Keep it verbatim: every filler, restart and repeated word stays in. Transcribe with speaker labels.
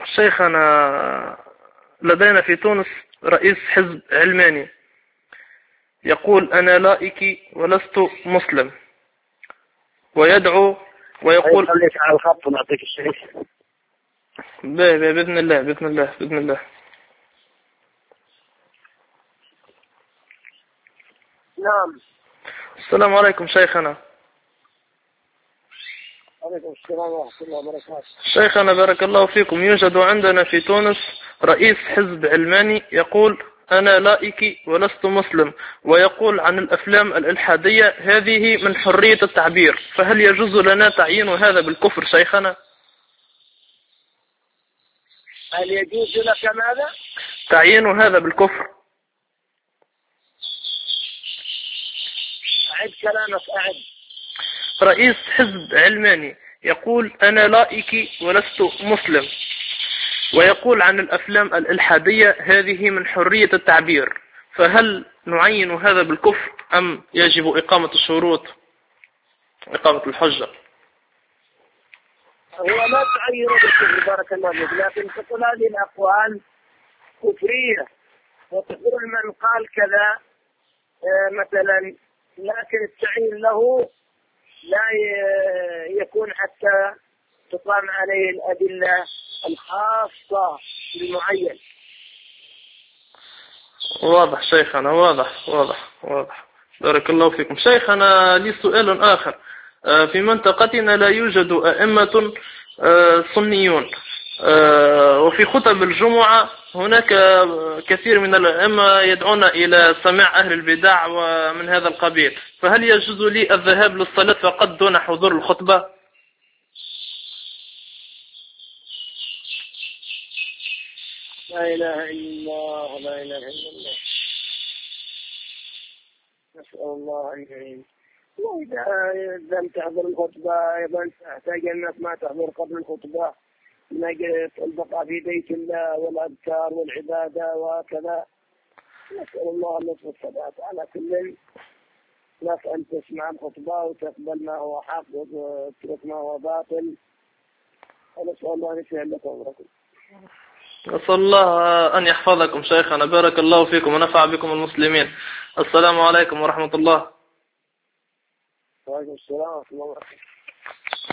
Speaker 1: شيخنا، لدينا في تونس رئيس حزب علماني يقول أنا لائكي ولست مسلم، ويدعو ويقول
Speaker 2: خليك على الخط ونعطيك الشيخ.
Speaker 1: بإذن الله بإذن الله بإذن الله.
Speaker 2: نعم.
Speaker 1: السلام عليكم شيخنا.
Speaker 2: عليكم السلام ورحمة الله وبركاته.
Speaker 1: شيخنا بارك الله فيكم، يوجد عندنا في تونس رئيس حزب علماني يقول أنا لائكي ولست مسلم، ويقول عن الأفلام الإلحادية هذه من حرية التعبير، فهل يجوز لنا تعيين هذا بالكفر شيخنا؟
Speaker 2: هل يجوز لك ماذا؟
Speaker 1: تعيين هذا بالكفر.
Speaker 2: أعد كلامك أعد.
Speaker 1: رئيس حزب علماني يقول أنا لائكي ولست مسلم، ويقول عن الأفلام الإلحادية هذه من حرية التعبير، فهل نعين هذا بالكفر أم يجب إقامة الشروط، إقامة الحجة؟
Speaker 2: هو لا تعين بالكفر بارك الله فيك، لكن تقول هذه الأقوال كفرية، وتقول من قال كذا مثلا، لكن التعيين له لا يكون حتى تقام عليه الأدلة الخاصة بالمعين.
Speaker 1: واضح شيخنا، واضح واضح واضح بارك الله فيكم. شيخنا لي سؤال آخر. في منطقتنا لا يوجد أئمة سنيون، وفي خطب الجمعة هناك كثير من الأئمة يدعون إلى سماع أهل البدع ومن هذا القبيل، فهل يجوز لي الذهاب للصلاة فقط دون حضور الخطبة؟
Speaker 2: لا إله إلا الله لا إله إلا الله، نسأل الله أن يعين. وإذا لم تحضر الخطبة أيضا تحتاج أنك ما تحضر قبل الخطبة من أجل البقاء في بيت الله والأذكار والعبادة وكذا. نسأل الله اللطف والثبات. على كل لك أن تسمع الخطبة وتقبل ما هو حق وتترك ما هو باطل، ونسأل الله أن يسهل لك أمركم.
Speaker 1: أسأل الله أن يحفظكم شيخنا، بارك الله فيكم ونفع بكم المسلمين. السلام عليكم ورحمة الله.
Speaker 2: وعليكم السلام ورحمة الله وبركاته.